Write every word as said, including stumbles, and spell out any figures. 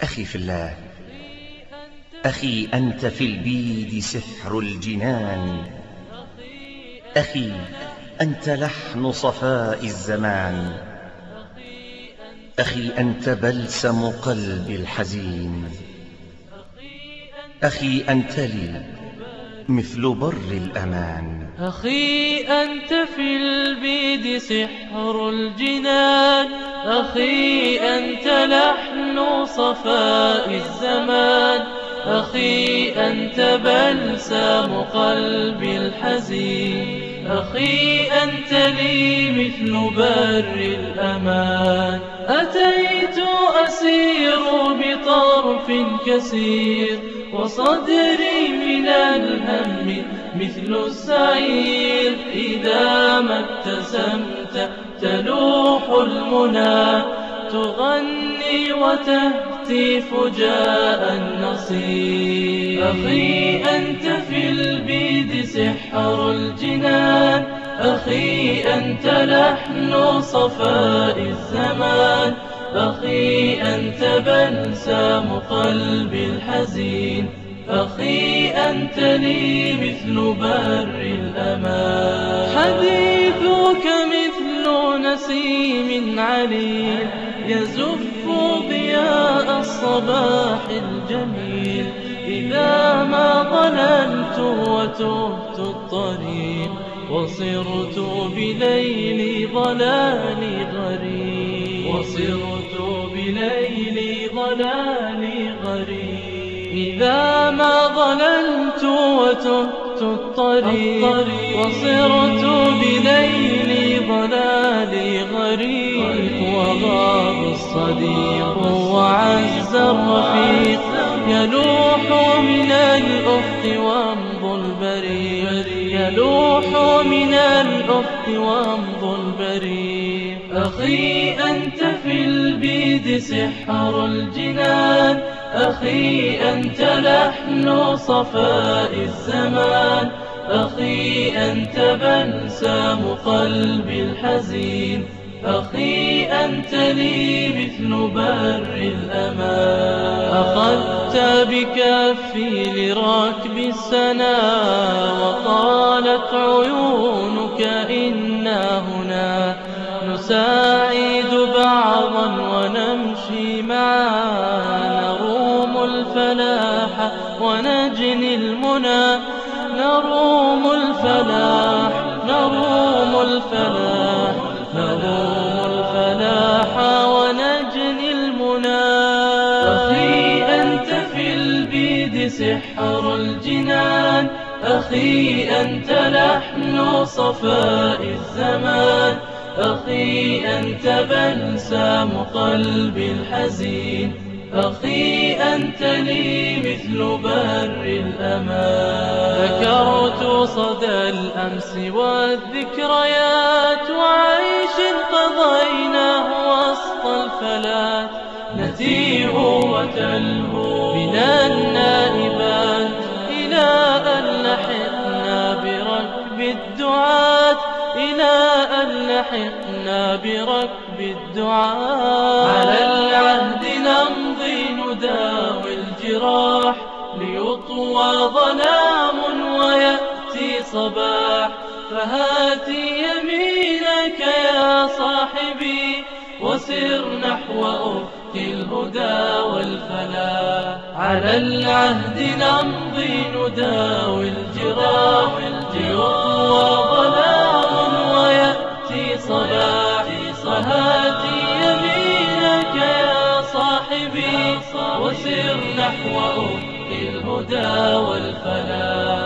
أخي في الله، أخي أنت في البيد سحر الجنان، أخي أنت لحن صفاء الزمان، أخي أنت بلسم قلبي الحزين، أخي أنت لي مثل بر الأمان. أخي أنت في البيد سحر الجنان، أخي أنت لحن صفاء الزمان، أخي أنت بلسم قلبي الحزين، أخي أنت لي مثل بر الأمان. أتيت أسير بطرف كسير، وصدري من الهم مثل السعير، إذا ما ابتسمت تلوح المنى، تغني وتهتف جاء النصير. أخي أنت في البيد سحر الجنان، أخي أنت لحن صفاء الزمان، أخي أنت بلسم قلبي الحزين، أخي أنت لي مثل بر الأمان. حديثك مثل نسيم عليل، يزف ضياء الصباح الجميل، إذا ما ضللت وتهت الطريق، وصرت بليل ضلالي غريب، وصرت بليل ضلالي غريب. إذا ما ضللت وتهت الطريق، وصرت بليل ضلالي غريب. وغاب الصديق وعز الرفيق، يلوح من الأفق وامضى البريق، يلوح من الأفق وامضى البريق. أخي أنت في البيد سحر الجنان، أخي أنت لحن صفاء الزمان، أخي أنت بلسم قلبي الحزين، أخي أنت لي مثل بر الأمان. أخذت بكفي لركب السنا، وقالت عيونك إنا هنا نساعد بعضا ونمشي معا، نروم الفلاح ونجني المنى، نروم الفلاح نروم الفلاح نروم الفلاح ونجني المنى. أخي أنت في البيد سحر الجنان، أخي أنت لحن صفاء الزمان، أخي أنت بلسم قلبي الحزين، أخي أنت لي مثل بر الأمان. ذكرت صدى الأمس والذكريات، وعيش قضيناه وسط الفلات، نتيه وتلهو بنا النائبات، إلى أن لحقنا بركب الدعاة، إلى أن لحقنا بركب الدعاة. على العهد نمضي نداوي الجراح، ليطوى ظلام ويأتي صباح، فهات يمينك يا صاحبي، وسر نحو أفق الهدى والفلاح. على العهد نمضي نداوي الجراح، ليطوى ظلام ويأتي صباح، فهات يمينك يا صاحبي، وسر نحو أفق الهدى والفلاح.